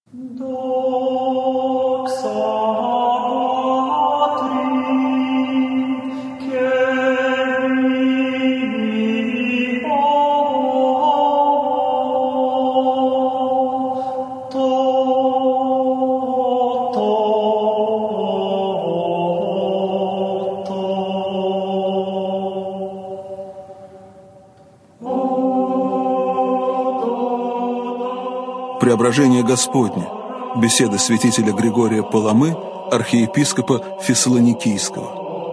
Преображение Господне. Беседа святителя Григория Паламы, архиепископа Фессалоникийского.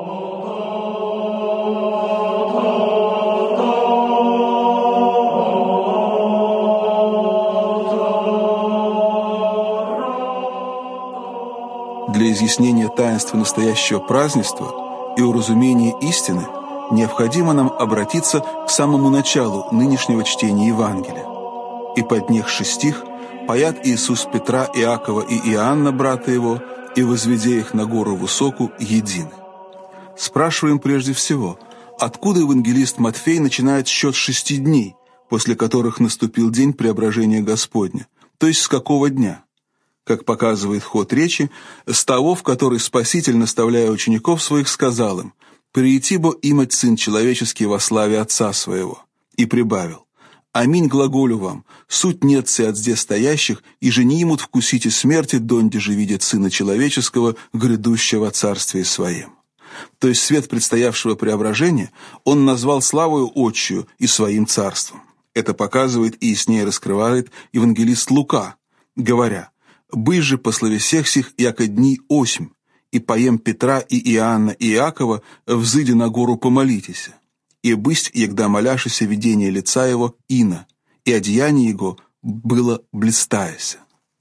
Для изъяснения таинства настоящего празднества и уразумения истины необходимо нам обратиться к самому началу нынешнего чтения Евангелия. «И поднехши стих, паят Иисус Петра, Иакова и Иоанна, брата его, и, возведя их на гору высокую, едины». Спрашиваем прежде всего, откуда евангелист Матфей начинает счет 6 дней, после которых наступил день преображения Господня, то есть с какого дня? Как показывает ход речи, с того, в который Спаситель, наставляя учеников своих, сказал им: «Приити бо имать Сын Человеческий во славе Отца Своего», и прибавил: «Аминь глаголю вам, суть нет се от здесь стоящих, и же не имут вкусите смерти, донде же видят Сына Человеческого, грядущего во Царстве Своем». То есть свет предстоявшего преображения он назвал славою Отчию и своим царством. Это показывает и яснее раскрывает евангелист Лука, говоря: «Бысь же по слове всех сих, яко дни 8, и поем Петра и Иоанна и Иакова, взыди на гору помолитесь. И бысть, егда моляшися видение лица его, ино, и одеяние его было блистаяся».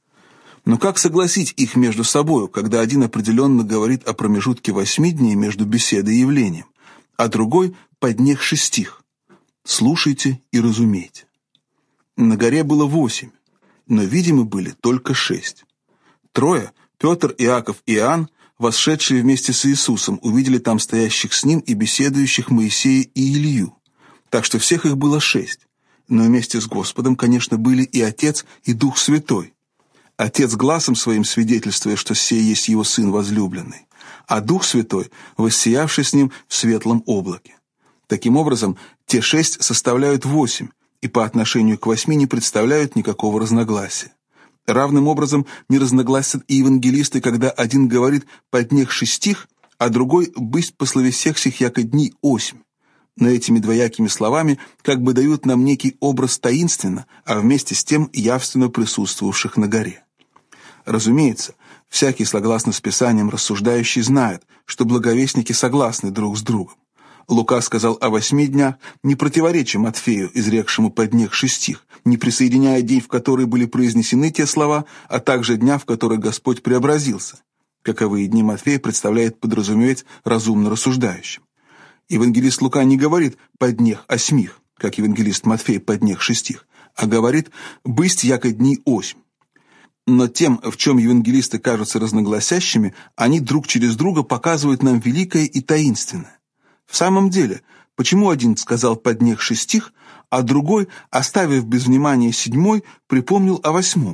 Но как согласить их между собою, когда один определенно говорит о промежутке 8 дней между беседой и явлением, а другой поднехши стих: «Слушайте и разумейте». На горе было 8, но видимы были только 6. Трое, Петр, Иаков и Иоанн, восшедшие вместе с Иисусом, увидели там стоящих с ним и беседующих Моисея и Илью. Так что всех их было 6. Но вместе с Господом, конечно, были и Отец, и Дух Святой. Отец гласом своим свидетельствуя, что сей есть его Сын возлюбленный, а Дух Святой, воссиявший с ним в светлом облаке. Таким образом, те 6 составляют 8, и по отношению к 8 не представляют никакого разногласия. Равным образом не разногласят и евангелисты, когда один говорит «поднехши стих», а другой «бысть по слове всех сих, яко дни 8». Но этими двоякими словами как бы дают нам некий образ таинственно, а вместе с тем явственно присутствовавших на горе. Разумеется, всякий, согласно с Писанием рассуждающий, знает, что благовестники согласны друг с другом. Лука сказал о 8 днях, не противореча Матфею, изрекшему поднехши стих, не присоединяя день, в который были произнесены те слова, а также дня, в который Господь преобразился. Каковые дни Матфей представляет подразумевать разумно рассуждающим. Евангелист Лука не говорит «поднех осьмих», как евангелист Матфей «поднехши стих», а говорит «бысть яко дни 8». Но тем, в чем евангелисты кажутся разногласящими, они друг через друга показывают нам великое и таинственное. В самом деле, почему один сказал «поднехши стих», а другой, оставив без внимания 7, припомнил о 8?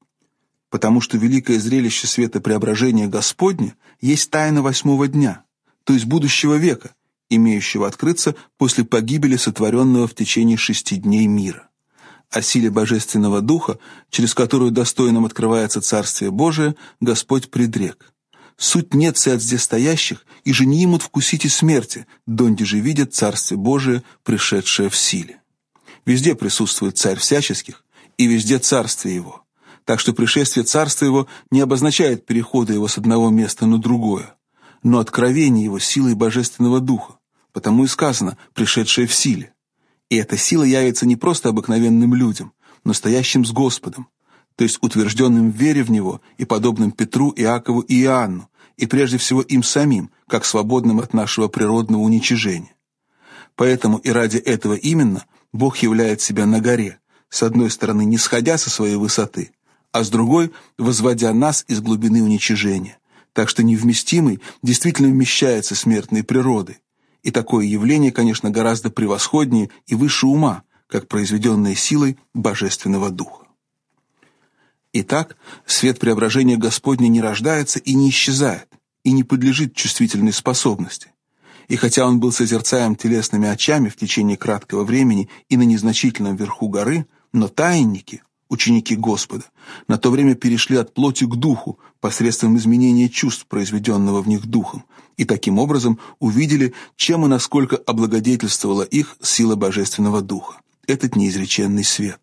Потому что великое зрелище света преображения Господня есть тайна 8 дня, то есть будущего века, имеющего открыться после погибели сотворенного в течение 6 дней мира. О силе Божественного Духа, через которую достойным открывается Царствие Божие, Господь предрек: «Суть нет се от здесь стоящих, и же не имут вкусите смерти, донде же видят Царствие Божие, пришедшее в силе». Везде присутствует Царь всяческих, и везде Царствие Его. Так что пришествие Царства Его не обозначает перехода Его с одного места на другое, но откровение Его силой Божественного Духа, потому и сказано «пришедшее в силе». И эта сила явится не просто обыкновенным людям, но стоящим с Господом, то есть утвержденным в вере в Него и подобным Петру, Иакову и Иоанну, и прежде всего им самим, как свободным от нашего природного уничижения. Поэтому и ради этого именно Бог являет себя на горе, с одной стороны не сходя со своей высоты, а с другой возводя нас из глубины уничижения, так что невместимый действительно вмещается смертной природой. И такое явление, конечно, гораздо превосходнее и выше ума, как произведенное силой Божественного Духа. Итак, свет преображения Господня не рождается и не исчезает, и не подлежит чувствительной способности. И хотя он был созерцаем телесными очами в течение краткого времени и на незначительном верху горы, но таинники, ученики Господа, на то время перешли от плоти к духу посредством изменения чувств, произведенного в них духом, и таким образом увидели, чем и насколько облагодетельствовала их сила божественного духа, этот неизреченный свет.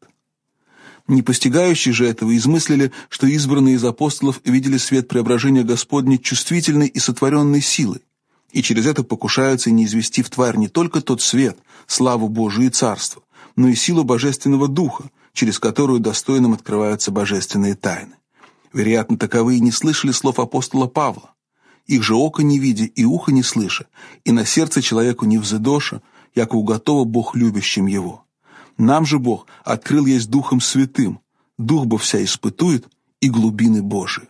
Не постигающие же этого измыслили, что избранные из апостолов видели свет преображения Господня чувствительной и сотворенной силой, и через это покушаются не извести в тварь не только тот свет, славу Божию и царство, но и силу божественного духа, через которую достойным открываются божественные тайны. Вероятно, таковые не слышали слов апостола Павла. Их же око не видя и ухо не слыша, и на сердце человеку не взыдоша, яко уготова Бог любящим его. Нам же Бог открыл есть Духом Святым, Дух бо вся испытует и глубины Божии.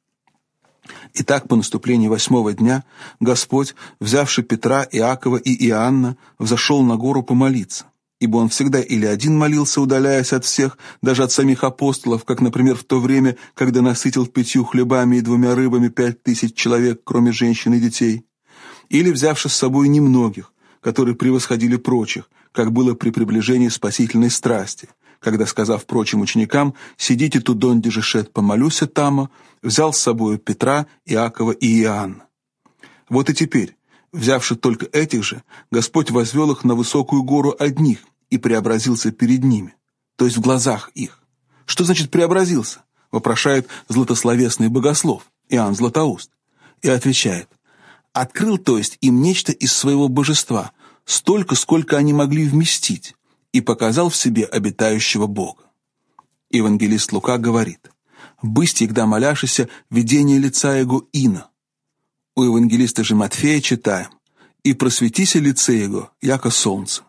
Итак, по наступлении 8-го дня Господь, взявши Петра, Иакова и Иоанна, взошел на гору помолиться, ибо он всегда или один молился, удаляясь от всех, даже от самих апостолов, как, например, в то время, когда насытил 5 хлебами и 2 рыбами 5000 человек, кроме женщин и детей, или взявши с собой немногих, которые превосходили прочих, как было при приближении спасительной страсти, когда, сказав прочим ученикам: «Сидите тут, донде же шед помолюся тама», взял с собою Петра, Иакова и Иоанна. Вот и теперь, взявши только этих же, Господь возвел их на высокую гору одних и преобразился перед ними, то есть в глазах их. Что значит «преобразился»? Вопрошает златословесный богослов Иоанн Златоуст, и отвечает: «Открыл, то есть, им нечто из своего божества, столько, сколько они могли вместить, и показал в себе обитающего Бога». Евангелист Лука говорит: «Бысть егда моляшися видение лица его ина». У евангелиста же Матфея читаем: «И просветися лице его, яко солнце».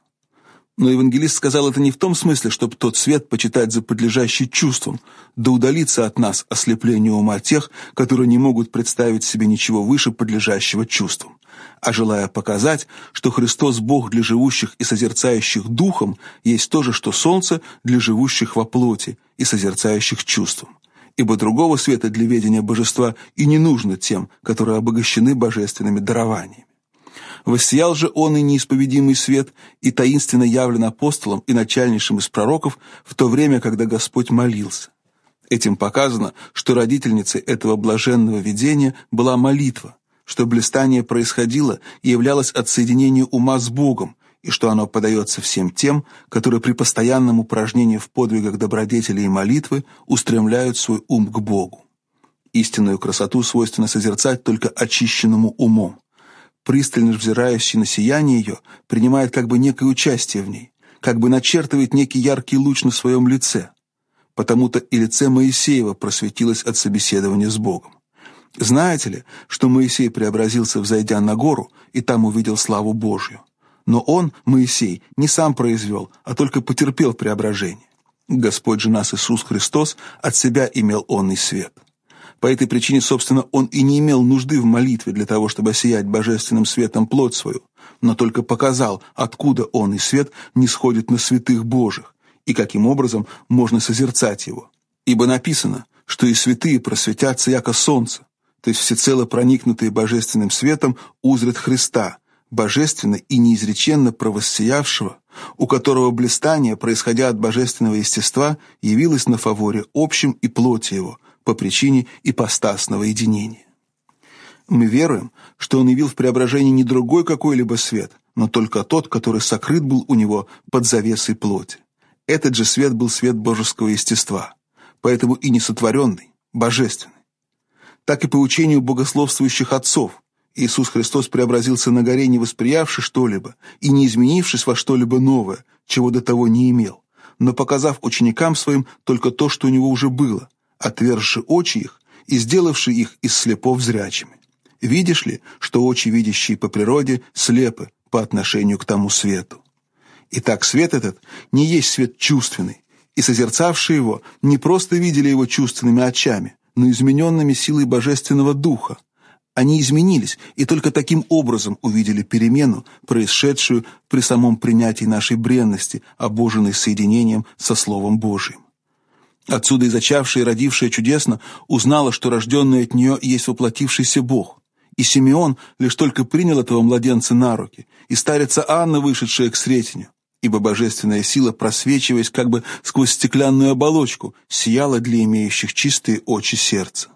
Но евангелист сказал это не в том смысле, чтобы тот свет почитать за подлежащий чувствам, да удалиться от нас ослеплению ума тех, которые не могут представить себе ничего выше подлежащего чувствам, а желая показать, что Христос Бог для живущих и созерцающих духом есть то же, что солнце для живущих во плоти и созерцающих чувством. Ибо другого света для ведения божества и не нужно тем, которые обогащены божественными дарованиями. Воссиял же он и неисповедимый свет, и таинственно явлен апостолом и начальнейшим из пророков в то время, когда Господь молился. Этим показано, что родительницей этого блаженного видения была молитва, что блистание происходило и являлось от соединения ума с Богом, и что оно подается всем тем, которые при постоянном упражнении в подвигах добродетели и молитвы устремляют свой ум к Богу. Истинную красоту свойственно созерцать только очищенному умом. Пристально взирающий на сияние ее принимает как бы некое участие в ней, как бы начертывает некий яркий луч на своем лице. Потому-то и лице Моисеева просветилось от собеседования с Богом. Знаете ли, что Моисей преобразился, взойдя на гору, и там увидел славу Божью? Но он, Моисей, не сам произвел, а только потерпел преображение. Господь же нас Иисус Христос от себя имел он и свет. По этой причине, собственно, он и не имел нужды в молитве для того, чтобы осиять божественным светом плоть свою, но только показал, откуда он и свет не сходит на святых Божьих, и каким образом можно созерцать его. Ибо написано, что и святые просветятся, яко солнце, то есть всецело проникнутые божественным светом узрят Христа, божественно и неизреченно провоссиявшего, у которого блистание, происходя от божественного естества, явилось на фаворе общем и плоти его, по причине ипостасного единения. Мы веруем, что он явил в преображении не другой какой-либо свет, но только тот, который сокрыт был у него под завесой плоти. Этот же свет был свет божеского естества, поэтому и не сотворенный, божественный. Так и по учению богословствующих отцов, Иисус Христос преобразился на горе, не восприявши что-либо и не изменившись во что-либо новое, чего до того не имел, но показав ученикам своим только то, что у него уже было, отвергши очи их и сделавши их из слепов зрячими. Видишь ли, что очи, видящие по природе, слепы по отношению к тому свету? Итак, свет этот не есть свет чувственный, и созерцавшие его не просто видели его чувственными очами, но измененными силой Божественного Духа. Они изменились и только таким образом увидели перемену, происшедшую при самом принятии нашей бренности, обоженной соединением со Словом Божиим. Отсюда и зачавшая и родившая чудесно узнала, что рожденный от нее есть воплотившийся Бог. И Симеон лишь только принял этого младенца на руки, и старица Анна, вышедшая к Сретению, ибо божественная сила, просвечиваясь как бы сквозь стеклянную оболочку, сияла для имеющих чистые очи сердца.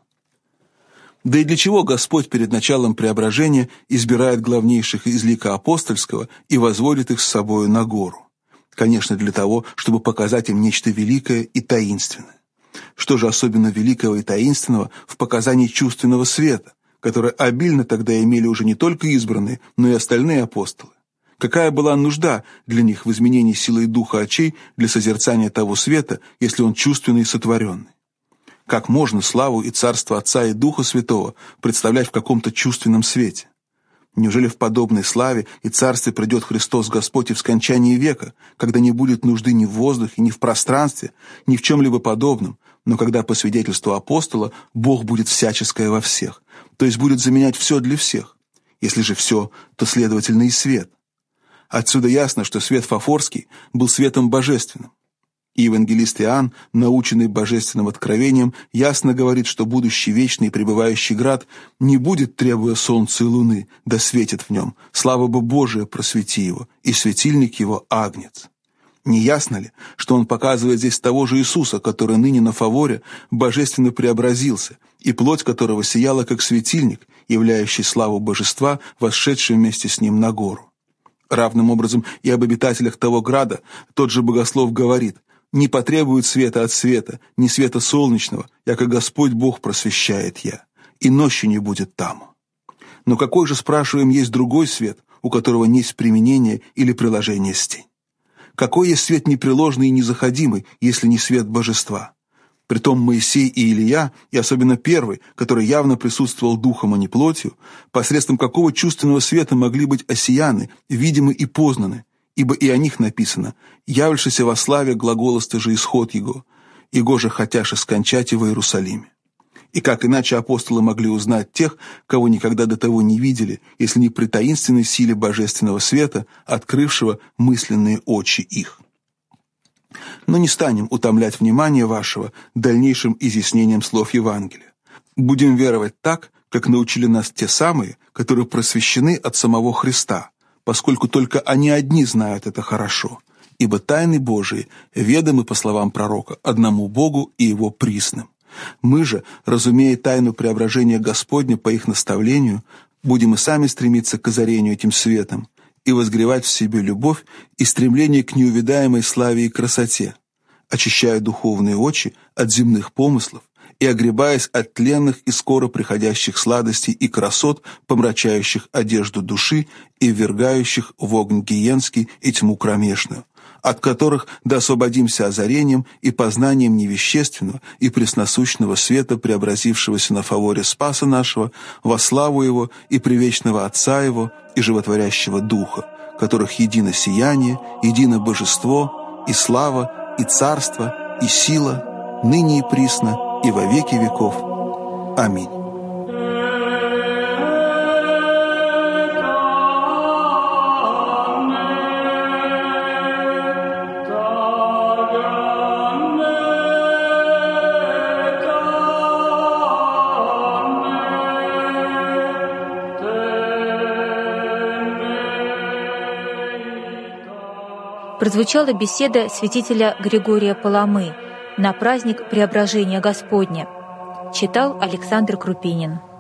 Да и для чего Господь перед началом преображения избирает главнейших из лика апостольского и возводит их с собою на гору? Конечно, для того, чтобы показать им нечто великое и таинственное. Что же особенно великого и таинственного в показании чувственного света, которое обильно тогда имели уже не только избранные, но и остальные апостолы? Какая была нужда для них в изменении силы духа очей для созерцания того света, если он чувственный и сотворенный? Как можно славу и царство Отца и Духа Святого представлять в каком-то чувственном свете? Неужели в подобной славе и царстве придет Христос Господь и в скончании века, когда не будет нужды ни в воздухе, ни в пространстве, ни в чем-либо подобном, но когда, по свидетельству апостола, Бог будет всяческое во всех, то есть будет заменять все для всех? Если же все, то, следовательно, и свет. Отсюда ясно, что свет Фафорский был светом божественным. И евангелист Иоанн, наученный божественным откровением, ясно говорит, что будущий вечный и пребывающий град не будет, требуя солнца и луны, да светит в нем. Слава бы Божия просвети его, и светильник его — агнец. Не ясно ли, что он показывает здесь того же Иисуса, который ныне на Фаворе божественно преобразился, и плоть которого сияла как светильник, являющий славу божества, восшедший вместе с ним на гору? Равным образом и об обитателях того града тот же богослов говорит: «Не потребует света от света, ни света солнечного, яко Господь Бог просвещает я, и ночи не будет там». Но какой же, спрашиваем, есть другой свет, у которого есть применение или приложение стень? Какой есть свет непреложный и незаходимый, если не свет божества? Притом Моисей и Илия, и особенно первый, который явно присутствовал духом, а не плотью, посредством какого чувственного света могли быть осияны, видимы и познаны? Ибо и о них написано: «Явившийся во славе глаголосты же исход его, его же хотяше скончать его в Иерусалиме». И как иначе апостолы могли узнать тех, кого никогда до того не видели, если не при таинственной силе божественного света, открывшего мысленные очи их? Но не станем утомлять внимание вашего дальнейшим изъяснением слов Евангелия. Будем веровать так, как научили нас те самые, которые просвещены от самого Христа, поскольку только они одни знают это хорошо, ибо тайны Божии ведомы, по словам пророка, одному Богу и Его присным. Мы же, разумея тайну преображения Господня по их наставлению, будем и сами стремиться к озарению этим светом и возгревать в себе любовь и стремление к неувидаемой славе и красоте, очищая духовные очи от земных помыслов и огребаясь от тленных и скоро приходящих сладостей и красот, помрачающих одежду души и ввергающих в огонь гиенский и тьму кромешную, от которых да освободимся озарением и познанием невещественного и пресносущного света, преобразившегося на фаворе Спаса нашего, во славу Его и привечного Отца Его и животворящего Духа, которых едино сияние, едино божество и слава, и царство, и сила, ныне и присно, и во веки веков. Аминь. Прозвучала беседа святителя Григория Паламы на праздник Преображения Господня. Читал Александр Крупинин.